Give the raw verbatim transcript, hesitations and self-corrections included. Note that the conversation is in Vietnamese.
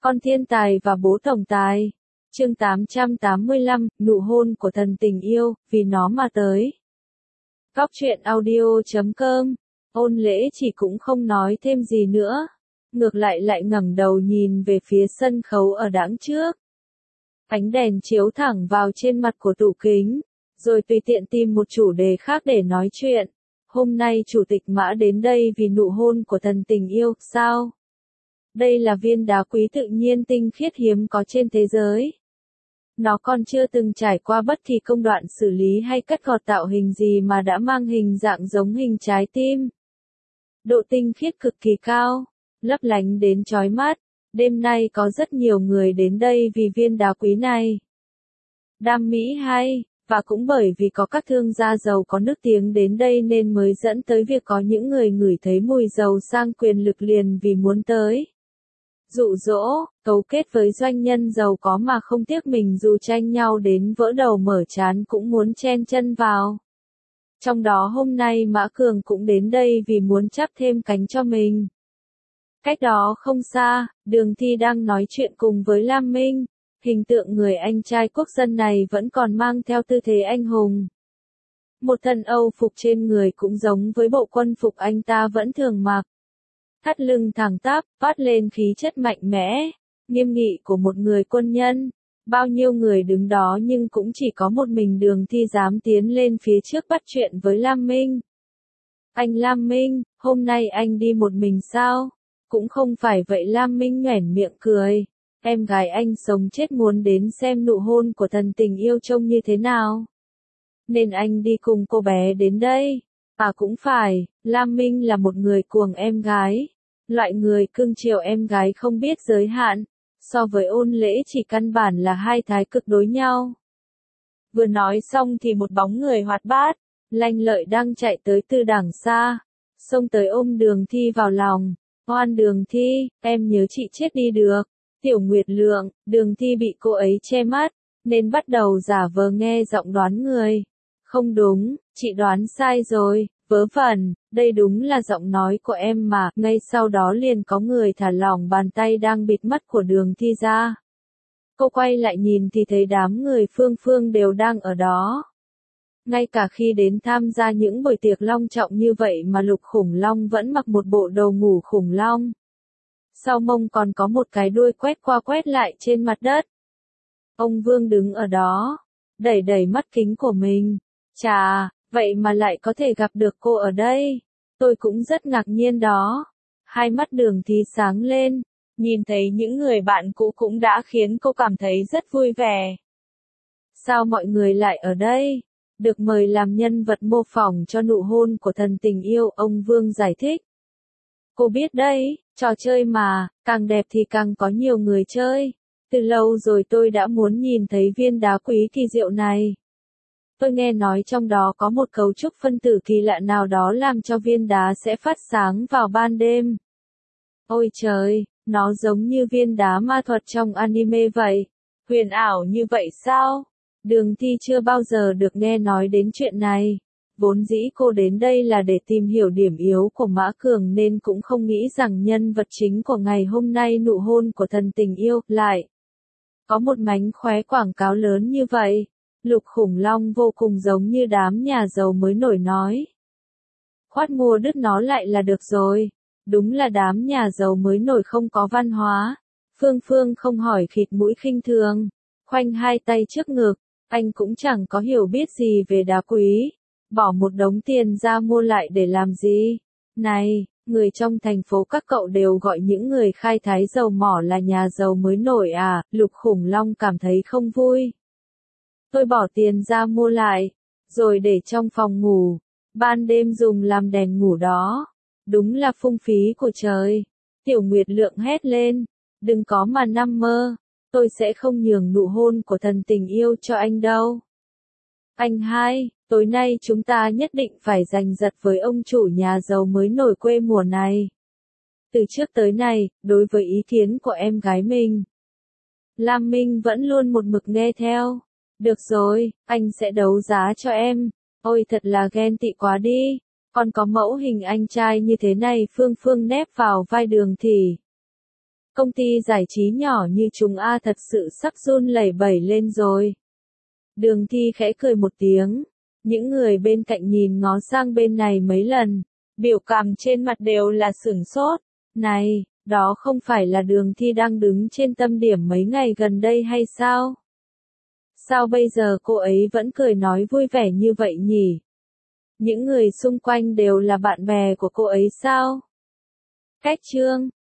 Con thiên tài và bố tổng tài. Chương tám trăm tám mươi lăm, nụ hôn của thần tình yêu, vì nó mà tới. Góc truyện audio chấm com. Ôn Lễ chỉ cũng không nói thêm gì nữa. Ngược lại lại ngẩng đầu nhìn về phía sân khấu ở đằng trước. Ánh đèn chiếu thẳng vào trên mặt của tủ kính, rồi tùy tiện tìm một chủ đề khác để nói chuyện. Hôm nay Chủ tịch Mã đến đây vì nụ hôn của thần tình yêu, sao? Đây là viên đá quý tự nhiên tinh khiết hiếm có trên thế giới. Nó còn chưa từng trải qua bất kỳ công đoạn xử lý hay cắt gọt tạo hình gì mà đã mang hình dạng giống hình trái tim. Độ tinh khiết cực kỳ cao, lấp lánh đến chói mắt. Đêm nay có rất nhiều người đến đây vì viên đá quý này. Đam mỹ hay, và cũng bởi vì có các thương gia giàu có nước tiếng đến đây nên mới dẫn tới việc có những người ngửi thấy mùi giàu sang quyền lực liền vì muốn tới. Dụ dỗ, cấu kết với doanh nhân giàu có mà không tiếc mình dù tranh nhau đến vỡ đầu mở trán cũng muốn chen chân vào. Trong đó hôm nay Mã Cường cũng đến đây vì muốn chắp thêm cánh cho mình. Cách đó không xa, Đường Thi đang nói chuyện cùng với Lam Minh. Hình tượng người anh trai quốc dân này vẫn còn mang theo tư thế anh hùng. Một thân Âu phục trên người cũng giống với bộ quân phục anh ta vẫn thường mặc. Thắt lưng thẳng tắp, toát lên khí chất mạnh mẽ, nghiêm nghị của một người quân nhân. Bao nhiêu người đứng đó nhưng cũng chỉ có một mình Đường Thi dám tiến lên phía trước bắt chuyện với Lam Minh. Anh Lam Minh, hôm nay anh đi một mình sao? Cũng không phải vậy, Lam Minh nhoẻn miệng cười. Em gái anh sống chết muốn đến xem nụ hôn của thần tình yêu trông như thế nào. Nên anh đi cùng cô bé đến đây. À cũng phải, Lam Minh là một người cuồng em gái. Loại người cưng chiều em gái không biết giới hạn. So với Ôn Lễ chỉ căn bản là hai thái cực đối nhau. Vừa nói xong thì một bóng người hoạt bát, lanh lợi đang chạy tới từ đằng xa. Xông tới ôm Đường Thi vào lòng. Oan Đường Thi, em nhớ chị chết đi được. Tiểu Nguyệt Lượng, Đường Thi bị cô ấy che mắt, nên bắt đầu giả vờ nghe giọng đoán người. Không đúng, chị đoán sai rồi, vớ vẩn, đây đúng là giọng nói của em mà. Ngay sau đó liền có người thả lỏng bàn tay đang bịt mắt của Đường Thi ra. Cô quay lại nhìn thì thấy đám người Phương Phương đều đang ở đó. Ngay cả khi đến tham gia những buổi tiệc long trọng như vậy mà Lục Khủng Long vẫn mặc một bộ đồ ngủ khủng long. Sau mông còn có một cái đuôi quét qua quét lại trên mặt đất. Ông Vương đứng ở đó, đẩy đẩy mắt kính của mình. Chà, vậy mà lại có thể gặp được cô ở đây. Tôi cũng rất ngạc nhiên đó. Hai mắt Đường Thi sáng lên, nhìn thấy những người bạn cũ cũng đã khiến cô cảm thấy rất vui vẻ. Sao mọi người lại ở đây? Được mời làm nhân vật mô phỏng cho nụ hôn của thần tình yêu, ông Vương giải thích. Cô biết đấy, trò chơi mà, càng đẹp thì càng có nhiều người chơi. Từ lâu rồi tôi đã muốn nhìn thấy viên đá quý kỳ diệu này. Tôi nghe nói trong đó có một cấu trúc phân tử kỳ lạ nào đó làm cho viên đá sẽ phát sáng vào ban đêm. Ôi trời, nó giống như viên đá ma thuật trong anime vậy. Huyền ảo như vậy sao? Đường Thi chưa bao giờ được nghe nói đến chuyện này. Vốn dĩ cô đến đây là để tìm hiểu điểm yếu của Mã Cường nên cũng không nghĩ rằng nhân vật chính của ngày hôm nay nụ hôn của thần tình yêu lại có một mánh khóe quảng cáo lớn như vậy. Lục Khủng Long vô cùng giống như đám nhà giàu mới nổi nói. Khoát mua đứt nó lại là được rồi. Đúng là đám nhà giàu mới nổi không có văn hóa. Phương Phương không hỏi khịt mũi khinh thường, khoanh hai tay trước ngực. Anh cũng chẳng có hiểu biết gì về đá quý. Bỏ một đống tiền ra mua lại để làm gì? Này, người trong thành phố các cậu đều gọi những người khai thái dầu mỏ là nhà giàu mới nổi à? Lục Khủng Long cảm thấy không vui. Tôi bỏ tiền ra mua lại, rồi để trong phòng ngủ, ban đêm dùng làm đèn ngủ đó. Đúng là phung phí của trời. Tiểu Nguyệt Lượng hét lên, đừng có mà nằm mơ, tôi sẽ không nhường nụ hôn của thần tình yêu cho anh đâu. Anh hai, tối nay chúng ta nhất định phải giành giật với ông chủ nhà giàu mới nổi quê mùa này. Từ trước tới nay, đối với ý kiến của em gái mình, Lam Minh vẫn luôn một mực nghe theo. Được rồi, anh sẽ đấu giá cho em. Ôi thật là ghen tị quá đi. Còn có mẫu hình anh trai như thế này. Phương Phương nép vào vai Đường Thi. Công ty giải trí nhỏ như chúng a thật sự sắp run lẩy bẩy lên rồi. Đường Thi khẽ cười một tiếng. Những người bên cạnh nhìn ngó sang bên này mấy lần. Biểu cảm trên mặt đều là sửng sốt. Này, đó không phải là Đường Thi đang đứng trên tâm điểm mấy ngày gần đây hay sao? Sao bây giờ cô ấy vẫn cười nói vui vẻ như vậy nhỉ? Những người xung quanh đều là bạn bè của cô ấy sao? Cách chương